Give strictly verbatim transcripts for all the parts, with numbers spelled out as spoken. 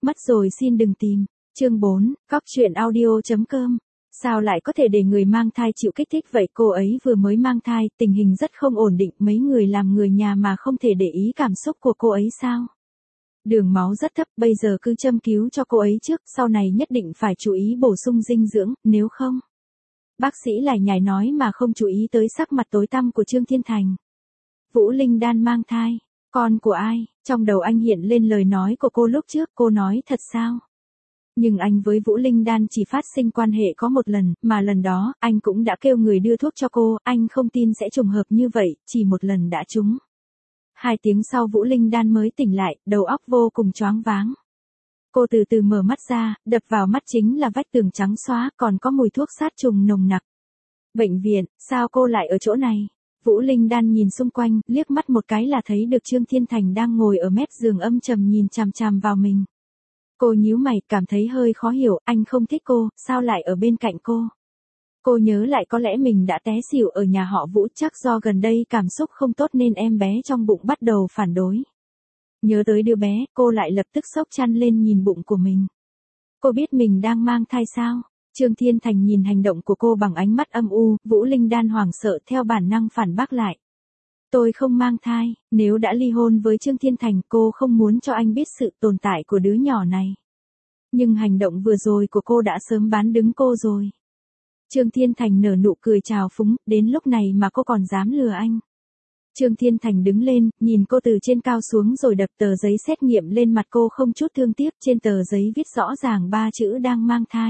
Mất rồi xin đừng tìm. Chương bốn, cóc truyện audio chấm com. Sao lại có thể để người mang thai chịu kích thích vậy? Cô ấy vừa mới mang thai, tình hình rất không ổn định, mấy người làm người nhà mà không thể để ý cảm xúc của cô ấy sao? Đường máu rất thấp, bây giờ cứ châm cứu cho cô ấy trước, sau này nhất định phải chú ý bổ sung dinh dưỡng, nếu không. Bác sĩ lải nhải nói mà không chú ý tới sắc mặt tối tăm của Trương Thiên Thành. Vũ Linh Đan mang thai, con của ai? Trong đầu anh hiện lên lời nói của cô lúc trước, cô nói thật sao? Nhưng anh với Vũ Linh Đan chỉ phát sinh quan hệ có một lần, mà lần đó, anh cũng đã kêu người đưa thuốc cho cô, anh không tin sẽ trùng hợp như vậy, chỉ một lần đã trúng. Hai tiếng sau Vũ Linh Đan mới tỉnh lại, đầu óc vô cùng choáng váng. Cô từ từ mở mắt ra, đập vào mắt chính là vách tường trắng xóa, còn có mùi thuốc sát trùng nồng nặc. Bệnh viện, sao cô lại ở chỗ này? Vũ Linh Đan nhìn xung quanh, liếc mắt một cái là thấy được Trương Thiên Thành đang ngồi ở mép giường âm trầm nhìn chằm chằm vào mình. Cô nhíu mày, cảm thấy hơi khó hiểu, anh không thích cô, sao lại ở bên cạnh cô? Cô nhớ lại có lẽ mình đã té xỉu ở nhà họ Vũ, chắc do gần đây cảm xúc không tốt nên em bé trong bụng bắt đầu phản đối. Nhớ tới đứa bé, cô lại lập tức xốc chăn lên nhìn bụng của mình. Cô biết mình đang mang thai sao? Trương Thiên Thành nhìn hành động của cô bằng ánh mắt âm u, Vũ Linh Đan hoảng sợ theo bản năng phản bác lại. Tôi không mang thai, nếu đã ly hôn với Trương Thiên Thành cô không muốn cho anh biết sự tồn tại của đứa nhỏ này. Nhưng hành động vừa rồi của cô đã sớm bán đứng cô rồi. Trương Thiên Thành nở nụ cười trào phúng, đến lúc này mà cô còn dám lừa anh. Trương Thiên Thành đứng lên, nhìn cô từ trên cao xuống rồi đập tờ giấy xét nghiệm lên mặt cô không chút thương tiếc, trên tờ giấy viết rõ ràng ba chữ đang mang thai.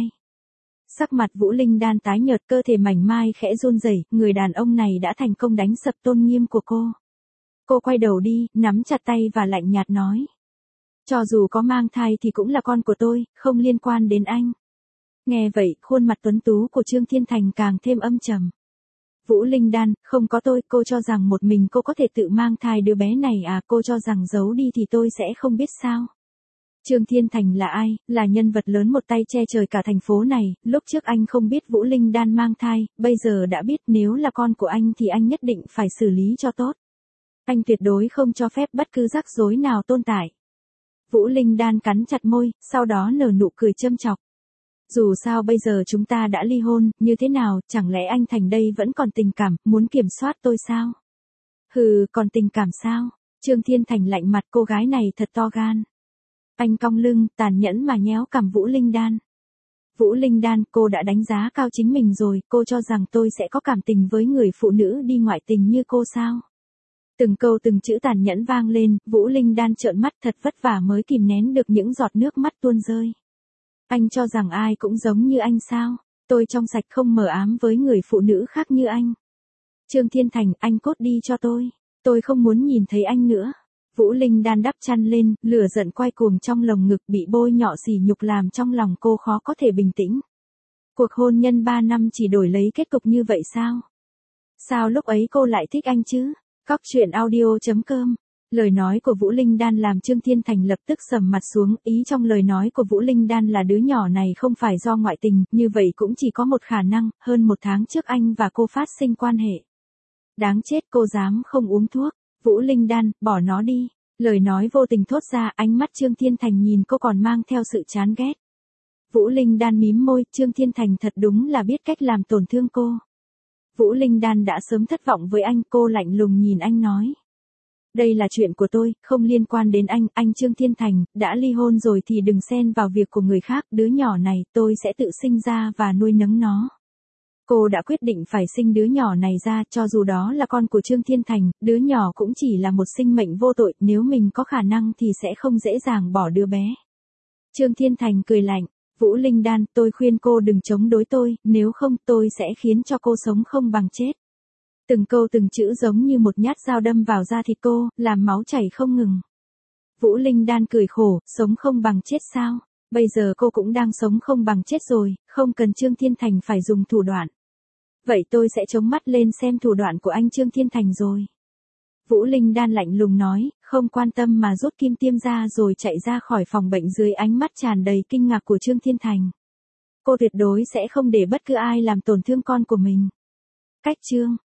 Sắc mặt Vũ Linh Đan tái nhợt, cơ thể mảnh mai khẽ run rẩy, người đàn ông này đã thành công đánh sập tôn nghiêm của cô. Cô quay đầu đi, nắm chặt tay và lạnh nhạt nói. Cho dù có mang thai thì cũng là con của tôi, không liên quan đến anh. Nghe vậy, khuôn mặt tuấn tú của Trương Thiên Thành càng thêm âm trầm. Vũ Linh Đan, không có tôi, cô cho rằng một mình cô có thể tự mang thai đứa bé này à, cô cho rằng giấu đi thì tôi sẽ không biết sao. Trương Thiên Thành là ai, là nhân vật lớn một tay che trời cả thành phố này, lúc trước anh không biết Vũ Linh Đan mang thai, bây giờ đã biết, nếu là con của anh thì anh nhất định phải xử lý cho tốt. Anh tuyệt đối không cho phép bất cứ rắc rối nào tồn tại. Vũ Linh Đan cắn chặt môi, sau đó nở nụ cười châm chọc. Dù sao bây giờ chúng ta đã ly hôn, như thế nào, chẳng lẽ anh Thành đây vẫn còn tình cảm, muốn kiểm soát tôi sao? Hừ, còn tình cảm sao? Trương Thiên Thành lạnh mặt, cô gái này thật to gan. Anh cong lưng, tàn nhẫn mà nhéo cằm Vũ Linh Đan. Vũ Linh Đan, cô đã đánh giá cao chính mình rồi, cô cho rằng tôi sẽ có cảm tình với người phụ nữ đi ngoại tình như cô sao? Từng câu từng chữ tàn nhẫn vang lên, Vũ Linh Đan trợn mắt, thật vất vả mới kìm nén được những giọt nước mắt tuôn rơi. Anh cho rằng ai cũng giống như anh sao? Tôi trong sạch không mờ ám với người phụ nữ khác như anh. Trương Thiên Thành, anh cút đi cho tôi. Tôi không muốn nhìn thấy anh nữa. Vũ Linh Đan đắp chăn lên, lửa giận quay cuồng trong lồng ngực, bị bôi nhọ sỉ nhục làm trong lòng cô khó có thể bình tĩnh. Cuộc hôn nhân ba năm chỉ đổi lấy kết cục như vậy sao? Sao lúc ấy cô lại thích anh chứ? Cóc truyện audio chấm com. Lời nói của Vũ Linh Đan làm Trương Thiên Thành lập tức sầm mặt xuống, ý trong lời nói của Vũ Linh Đan là đứa nhỏ này không phải do ngoại tình, như vậy cũng chỉ có một khả năng, hơn một tháng trước anh và cô phát sinh quan hệ. Đáng chết, cô dám không uống thuốc. Vũ Linh Đan, bỏ nó đi. Lời nói vô tình thốt ra, ánh mắt Trương Thiên Thành nhìn cô còn mang theo sự chán ghét. Vũ Linh Đan mím môi, Trương Thiên Thành thật đúng là biết cách làm tổn thương cô. Vũ Linh Đan đã sớm thất vọng với anh, cô lạnh lùng nhìn anh nói. Đây là chuyện của tôi, không liên quan đến anh, anh Trương Thiên Thành, đã ly hôn rồi thì đừng xen vào việc của người khác, đứa nhỏ này tôi sẽ tự sinh ra và nuôi nấng nó. Cô đã quyết định phải sinh đứa nhỏ này ra, cho dù đó là con của Trương Thiên Thành, đứa nhỏ cũng chỉ là một sinh mệnh vô tội, nếu mình có khả năng thì sẽ không dễ dàng bỏ đứa bé. Trương Thiên Thành cười lạnh, Vũ Linh Đan, tôi khuyên cô đừng chống đối tôi, nếu không tôi sẽ khiến cho cô sống không bằng chết. Từng câu từng chữ giống như một nhát dao đâm vào da thịt cô, làm máu chảy không ngừng. Vũ Linh Đan cười khổ, sống không bằng chết sao? Bây giờ cô cũng đang sống không bằng chết rồi, không cần Trương Thiên Thành phải dùng thủ đoạn. Vậy tôi sẽ chống mắt lên xem thủ đoạn của anh Trương Thiên Thành rồi. Vũ Linh Đan lạnh lùng nói, không quan tâm mà rút kim tiêm ra rồi chạy ra khỏi phòng bệnh dưới ánh mắt tràn đầy kinh ngạc của Trương Thiên Thành. Cô tuyệt đối sẽ không để bất cứ ai làm tổn thương con của mình. Cách chương